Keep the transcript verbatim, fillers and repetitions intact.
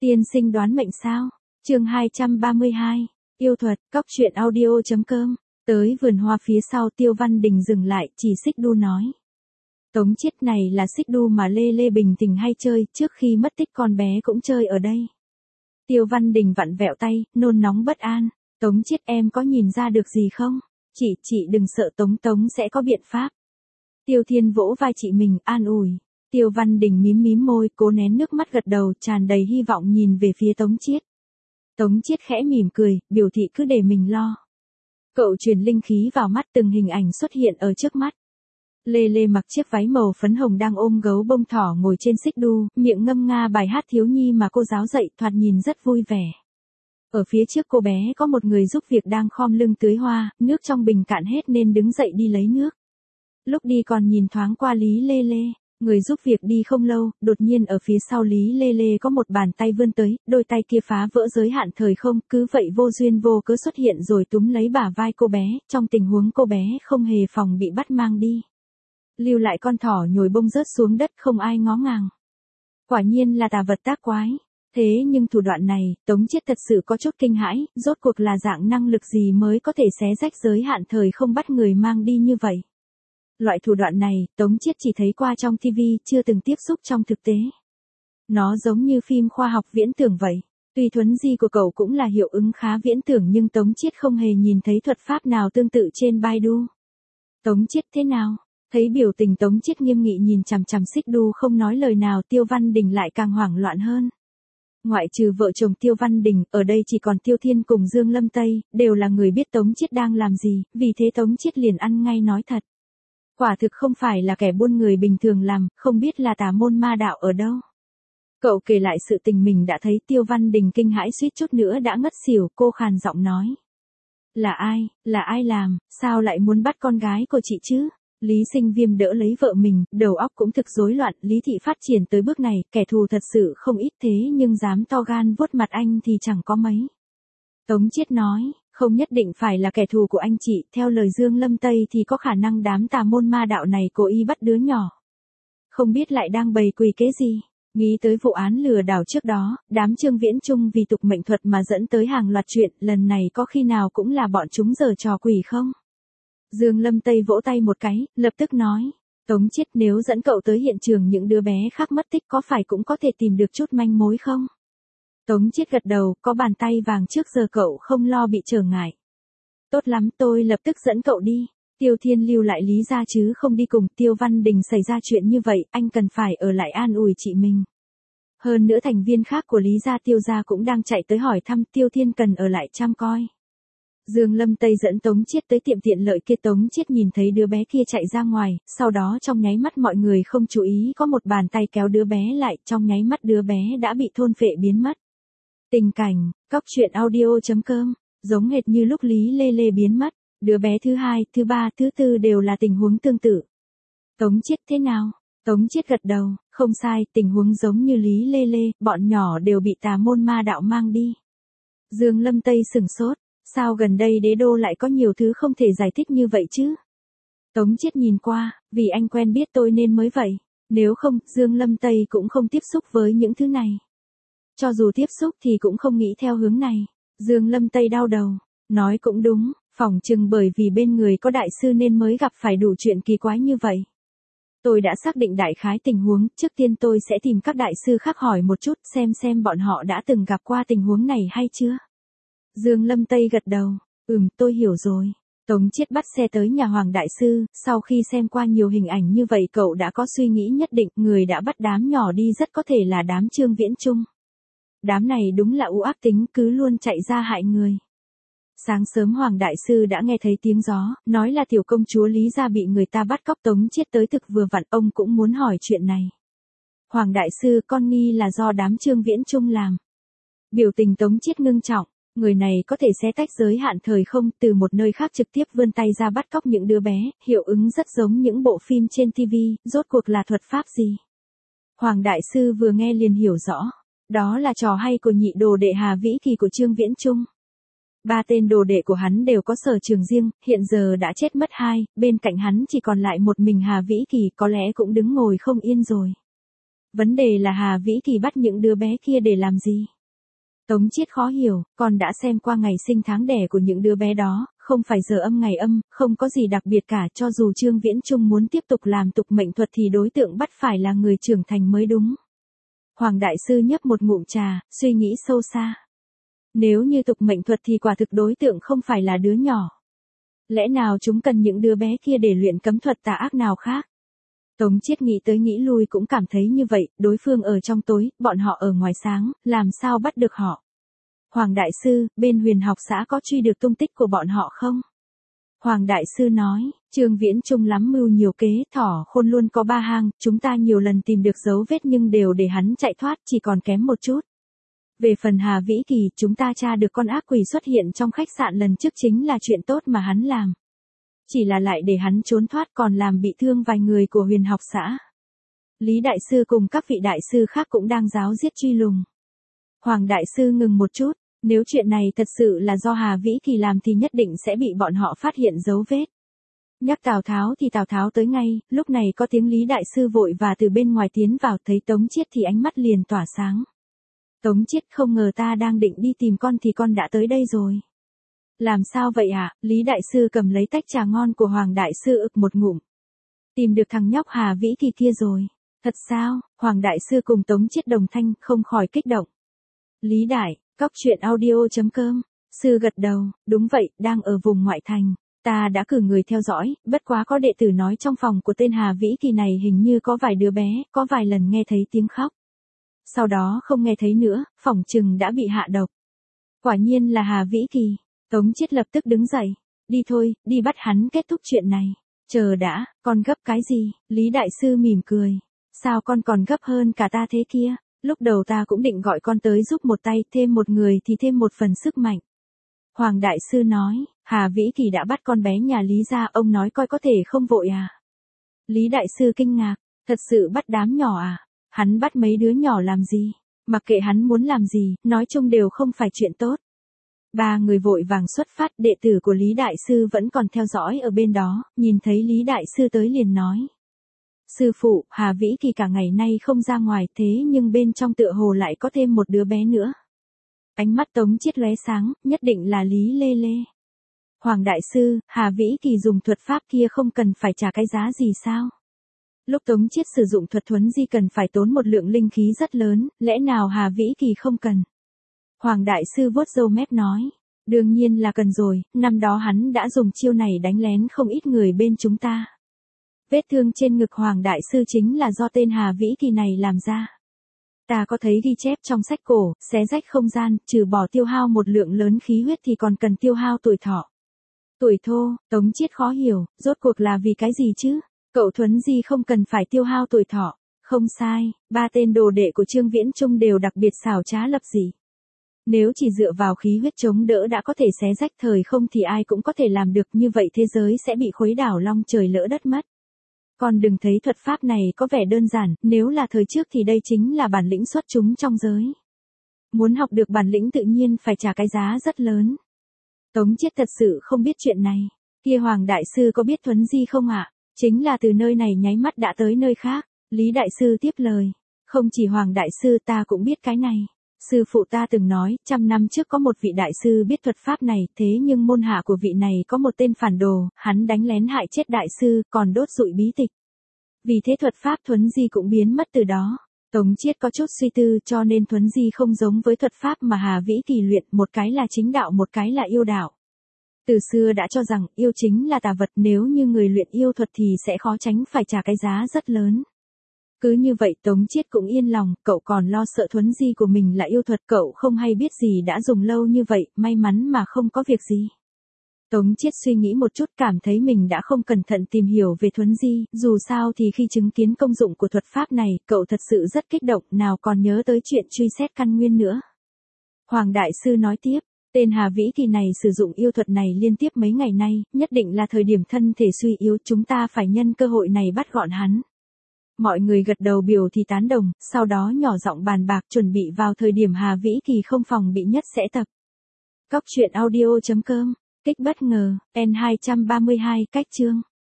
Tiên sinh đoán mệnh sao? Chương hai trăm ba mươi hai. Yêu thuật, cóc truyện audio chấm com. Tới vườn hoa phía sau Tiêu Văn Đình dừng lại, chỉ Xích Đu nói. Tống Chiết này là Xích Đu mà Lê Lê bình tình hay chơi, trước khi mất tích con bé cũng chơi ở đây. Tiêu Văn Đình vặn vẹo tay, nôn nóng bất an. Tống Chiết em có nhìn ra được gì không? Chị, chị đừng sợ Tống Tống sẽ có biện pháp. Tiêu Thiên vỗ vai chị mình, an ủi. Tiêu Văn Đình mím mím môi, cố nén nước mắt gật đầu, tràn đầy hy vọng nhìn về phía Tống Chiết. Tống Chiết khẽ mỉm cười, biểu thị cứ để mình lo. Cậu truyền linh khí vào mắt, từng hình ảnh xuất hiện ở trước mắt. Lê Lê mặc chiếc váy màu phấn hồng đang ôm gấu bông thỏ ngồi trên xích đu, miệng ngâm nga bài hát thiếu nhi mà cô giáo dạy, thoạt nhìn rất vui vẻ. Ở phía trước cô bé có một người giúp việc đang khom lưng tưới hoa, nước trong bình cạn hết nên đứng dậy đi lấy nước. Lúc đi còn nhìn thoáng qua Lý Lê Lê. Người giúp việc đi không lâu, đột nhiên ở phía sau Lý Lê Lê có một bàn tay vươn tới, đôi tay kia phá vỡ giới hạn thời không, cứ vậy vô duyên vô cớ xuất hiện rồi túm lấy bả vai cô bé, trong tình huống cô bé không hề phòng bị bắt mang đi. Lưu lại con thỏ nhồi bông rớt xuống đất không ai ngó ngàng. Quả nhiên là tà vật tác quái. Thế nhưng thủ đoạn này, Tống Chiết thật sự có chút kinh hãi, rốt cuộc là dạng năng lực gì mới có thể xé rách giới hạn thời không bắt người mang đi như vậy. Loại thủ đoạn này, Tống Chiết chỉ thấy qua trong ti vi, chưa từng tiếp xúc trong thực tế. Nó giống như phim khoa học viễn tưởng vậy. Tuy thuấn di của cậu cũng là hiệu ứng khá viễn tưởng nhưng Tống Chiết không hề nhìn thấy thuật pháp nào tương tự trên Baidu. Tống Chiết thế nào? Thấy biểu tình Tống Chiết nghiêm nghị nhìn chằm chằm Xích Đu không nói lời nào, Tiêu Văn Đình lại càng hoảng loạn hơn. Ngoại trừ vợ chồng Tiêu Văn Đình, ở đây chỉ còn Tiêu Thiên cùng Dương Lâm Tây, đều là người biết Tống Chiết đang làm gì, vì thế Tống Chiết liền ăn ngay nói thật. Quả thực không phải là kẻ buôn người bình thường làm, không biết là tà môn ma đạo ở đâu. Cậu kể lại sự tình mình đã thấy. Tiêu Văn Đình kinh hãi suýt chút nữa đã ngất xỉu, cô khàn giọng nói. Là ai, là ai làm, sao lại muốn bắt con gái của chị chứ? Lý Sinh Viêm đỡ lấy vợ mình, đầu óc cũng thực rối loạn, Lý thị phát triển tới bước này, kẻ thù thật sự không ít thế nhưng dám to gan vuốt mặt anh thì chẳng có mấy. Tống Chiết nói, không nhất định phải là kẻ thù của anh chị, theo lời Dương Lâm Tây thì có khả năng đám tà môn ma đạo này cố ý bắt đứa nhỏ. Không biết lại đang bày quỷ kế gì. Nghĩ tới vụ án lừa đảo trước đó, đám Trương Viễn Trung vì tục mệnh thuật mà dẫn tới hàng loạt chuyện, lần này có khi nào cũng là bọn chúng giở trò quỷ không? Dương Lâm Tây vỗ tay một cái, lập tức nói, Tống Chiết nếu dẫn cậu tới hiện trường những đứa bé khác mất tích có phải cũng có thể tìm được chút manh mối không? Tống Chiết gật đầu, có bàn tay vàng trước giờ cậu không lo bị trở ngại. Tốt lắm, tôi lập tức dẫn cậu đi. Tiêu Thiên lưu lại Lý gia chứ không đi cùng. Tiêu Văn Đình xảy ra chuyện như vậy, anh cần phải ở lại an ủi chị mình. Hơn nữa thành viên khác của Lý gia Tiêu gia cũng đang chạy tới hỏi thăm, Tiêu Thiên cần ở lại chăm coi. Dương Lâm Tây dẫn Tống Chiết tới tiệm tiện lợi kia. Tống Chiết nhìn thấy đứa bé kia chạy ra ngoài, sau đó trong nháy mắt mọi người không chú ý có một bàn tay kéo đứa bé lại, trong nháy mắt đứa bé đã bị thôn phệ biến mất. Tình cảnh, cóc truyện audio chấm com, giống hệt như lúc Lý Lê Lê biến mất, đứa bé thứ hai, thứ ba, thứ tư đều là tình huống tương tự. Tống Chiết thế nào? Tống Chiết gật đầu, không sai, tình huống giống như Lý Lê Lê, bọn nhỏ đều bị tà môn ma đạo mang đi. Dương Lâm Tây sửng sốt, sao gần đây đế đô lại có nhiều thứ không thể giải thích như vậy chứ? Tống Chiết nhìn qua, vì anh quen biết tôi nên mới vậy, nếu không, Dương Lâm Tây cũng không tiếp xúc với những thứ này. Cho dù tiếp xúc thì cũng không nghĩ theo hướng này. Dương Lâm Tây đau đầu, nói cũng đúng, phỏng chừng bởi vì bên người có đại sư nên mới gặp phải đủ chuyện kỳ quái như vậy. Tôi đã xác định đại khái tình huống, trước tiên tôi sẽ tìm các đại sư khác hỏi một chút xem xem bọn họ đã từng gặp qua tình huống này hay chưa. Dương Lâm Tây gật đầu, ừm tôi hiểu rồi. Tống Chiết bắt xe tới nhà Hoàng Đại Sư, sau khi xem qua nhiều hình ảnh như vậy cậu đã có suy nghĩ nhất định, người đã bắt đám nhỏ đi rất có thể là đám Trương Viễn Trung. Đám này đúng là u ác tính, cứ luôn chạy ra hại người. Sáng sớm Hoàng Đại Sư đã nghe thấy tiếng gió, nói là tiểu công chúa Lý gia bị người ta bắt cóc. Tống Chiết tới thực vừa vặn, ông cũng muốn hỏi chuyện này. Hoàng Đại Sư, con nghi là do đám Trương Viễn Trung làm. Biểu tình Tống Chiết ngưng trọng, người này có thể xé tách giới hạn thời không, từ một nơi khác trực tiếp vươn tay ra bắt cóc những đứa bé, hiệu ứng rất giống những bộ phim trên ti vi, rốt cuộc là thuật pháp gì? Hoàng Đại Sư vừa nghe liền hiểu rõ. Đó là trò hay của nhị đồ đệ Hà Vĩ Kỳ của Trương Viễn Trung. Ba tên đồ đệ của hắn đều có sở trường riêng, hiện giờ đã chết mất hai, bên cạnh hắn chỉ còn lại một mình Hà Vĩ Kỳ, có lẽ cũng đứng ngồi không yên rồi. Vấn đề là Hà Vĩ Kỳ bắt những đứa bé kia để làm gì? Tống Chiết khó hiểu, con đã xem qua ngày sinh tháng đẻ của những đứa bé đó, không phải giờ âm ngày âm, không có gì đặc biệt cả, cho dù Trương Viễn Trung muốn tiếp tục làm tục mệnh thuật thì đối tượng bắt phải là người trưởng thành mới đúng. Hoàng Đại Sư nhấp một ngụm trà, suy nghĩ sâu xa. Nếu như tục mệnh thuật thì quả thực đối tượng không phải là đứa nhỏ. Lẽ nào chúng cần những đứa bé kia để luyện cấm thuật tà ác nào khác? Tống Chiết nghĩ tới nghĩ lui cũng cảm thấy như vậy, đối phương ở trong tối, bọn họ ở ngoài sáng, làm sao bắt được họ? Hoàng Đại Sư, bên Huyền Học xã có truy được tung tích của bọn họ không? Hoàng Đại Sư nói, Trương Viễn Trung lắm mưu nhiều kế, thỏ khôn luôn có ba hang, chúng ta nhiều lần tìm được dấu vết nhưng đều để hắn chạy thoát, chỉ còn kém một chút. Về phần Hà Vĩ Kỳ, chúng ta tra được con ác quỷ xuất hiện trong khách sạn lần trước chính là chuyện tốt mà hắn làm. Chỉ là lại để hắn trốn thoát còn làm bị thương vài người của Huyền Học xã. Lý Đại Sư cùng các vị Đại Sư khác cũng đang giáo giết truy lùng. Hoàng Đại Sư ngừng một chút, nếu chuyện này thật sự là do Hà Vĩ Kỳ làm thì nhất định sẽ bị bọn họ phát hiện dấu vết. Nhắc Tào Tháo thì Tào Tháo tới ngay, lúc này có tiếng Lý Đại Sư vội và từ bên ngoài tiến vào, thấy Tống Chiết thì ánh mắt liền tỏa sáng. Tống Chiết, không ngờ ta đang định đi tìm con thì con đã tới đây rồi. Làm sao vậy ạ? À? Lý Đại Sư cầm lấy tách trà ngon của Hoàng Đại Sư ực một ngụm. Tìm được thằng nhóc Hà Vĩ Kỳ kia rồi. Thật sao? Hoàng Đại Sư cùng Tống Chiết đồng thanh không khỏi kích động. Lý Đại, cóc truyện audio chấm com. Sư gật đầu, đúng vậy, đang ở vùng ngoại thành. Ta đã cử người theo dõi, bất quá có đệ tử nói trong phòng của tên Hà Vĩ Kỳ này hình như có vài đứa bé, có vài lần nghe thấy tiếng khóc. Sau đó không nghe thấy nữa, phỏng chừng đã bị hạ độc. Quả nhiên là Hà Vĩ Kỳ. Tống Chiết lập tức đứng dậy. Đi thôi, đi bắt hắn kết thúc chuyện này. Chờ đã, con gấp cái gì? Lý Đại Sư mỉm cười. Sao con còn gấp hơn cả ta thế kia? Lúc đầu ta cũng định gọi con tới giúp một tay, thêm một người thì thêm một phần sức mạnh. Hoàng Đại Sư nói, Hà Vĩ Kỳ đã bắt con bé nhà Lý ra, ông nói coi có thể không vội à? Lý Đại Sư kinh ngạc, thật sự bắt đám nhỏ à? Hắn bắt mấy đứa nhỏ làm gì? Mặc kệ hắn muốn làm gì, nói chung đều không phải chuyện tốt. Ba người vội vàng xuất phát, đệ tử của Lý Đại Sư vẫn còn theo dõi ở bên đó, nhìn thấy Lý Đại Sư tới liền nói. Sư phụ, Hà Vĩ Kỳ cả ngày nay không ra ngoài thế nhưng bên trong tựa hồ lại có thêm một đứa bé nữa. Ánh mắt Tống Chiết lóe sáng, nhất định là Lý Lê Lê. Hoàng Đại Sư, Hà Vĩ Kỳ dùng thuật pháp kia không cần phải trả cái giá gì sao? Lúc Tống Chiết sử dụng thuật thuấn di cần phải tốn một lượng linh khí rất lớn, lẽ nào Hà Vĩ Kỳ không cần? Hoàng Đại Sư vuốt râu mép nói, đương nhiên là cần rồi, năm đó hắn đã dùng chiêu này đánh lén không ít người bên chúng ta. Vết thương trên ngực Hoàng Đại Sư chính là do tên Hà Vĩ Kỳ này làm ra. Ta có thấy ghi chép trong sách cổ, xé rách không gian, trừ bỏ tiêu hao một lượng lớn khí huyết thì còn cần tiêu hao tuổi thọ. Tuổi thô, Tống Chiết khó hiểu, rốt cuộc là vì cái gì chứ? Cậu thuấn di không cần phải tiêu hao tuổi thọ. Không sai, ba tên đồ đệ của Trương Viễn Trung đều đặc biệt xảo trá lập dị. Nếu chỉ dựa vào khí huyết chống đỡ đã có thể xé rách thời không thì ai cũng có thể làm được, như vậy thế giới sẽ bị khuấy đảo long trời lỡ đất mất. Còn đừng thấy thuật pháp này có vẻ đơn giản, nếu là thời trước thì đây chính là bản lĩnh xuất chúng trong giới. Muốn học được bản lĩnh tự nhiên phải trả cái giá rất lớn. Tống Chiết thật sự không biết chuyện này. Kia Hoàng Đại Sư có biết thuấn di không ạ? À? Chính là từ nơi này nháy mắt đã tới nơi khác. Lý Đại Sư tiếp lời. Không chỉ Hoàng Đại Sư, ta cũng biết cái này. Sư phụ ta từng nói, trăm năm trước có một vị đại sư biết thuật pháp này, thế nhưng môn hạ của vị này có một tên phản đồ, hắn đánh lén hại chết đại sư, còn đốt rụi bí tịch. Vì thế thuật pháp thuấn di cũng biến mất từ đó. Tống Chiết có chút suy tư, cho nên thuấn di không giống với thuật pháp mà Hà Vĩ Kỳ luyện, một cái là chính đạo, một cái là yêu đạo. Từ xưa đã cho rằng yêu chính là tà vật, nếu như người luyện yêu thuật thì sẽ khó tránh phải trả cái giá rất lớn. Cứ như vậy Tống Chiết cũng yên lòng, cậu còn lo sợ thuấn di của mình là yêu thuật, cậu không hay biết gì đã dùng lâu như vậy, may mắn mà không có việc gì. Tống Chiết suy nghĩ một chút, cảm thấy mình đã không cẩn thận tìm hiểu về thuấn di, dù sao thì khi chứng kiến công dụng của thuật pháp này, cậu thật sự rất kích động, nào còn nhớ tới chuyện truy xét căn nguyên nữa. Hoàng Đại Sư nói tiếp, tên Hà Vĩ Kỳ này sử dụng yêu thuật này liên tiếp mấy ngày nay, nhất định là thời điểm thân thể suy yếu, chúng ta phải nhân cơ hội này bắt gọn hắn. Mọi người gật đầu biểu thì tán đồng, sau đó nhỏ giọng bàn bạc chuẩn bị vào thời điểm Hà Vĩ Kỳ không phòng bị nhất sẽ tập. Cóc truyện audio chấm com, kích bất ngờ, N hai trăm ba mươi hai, cách chương.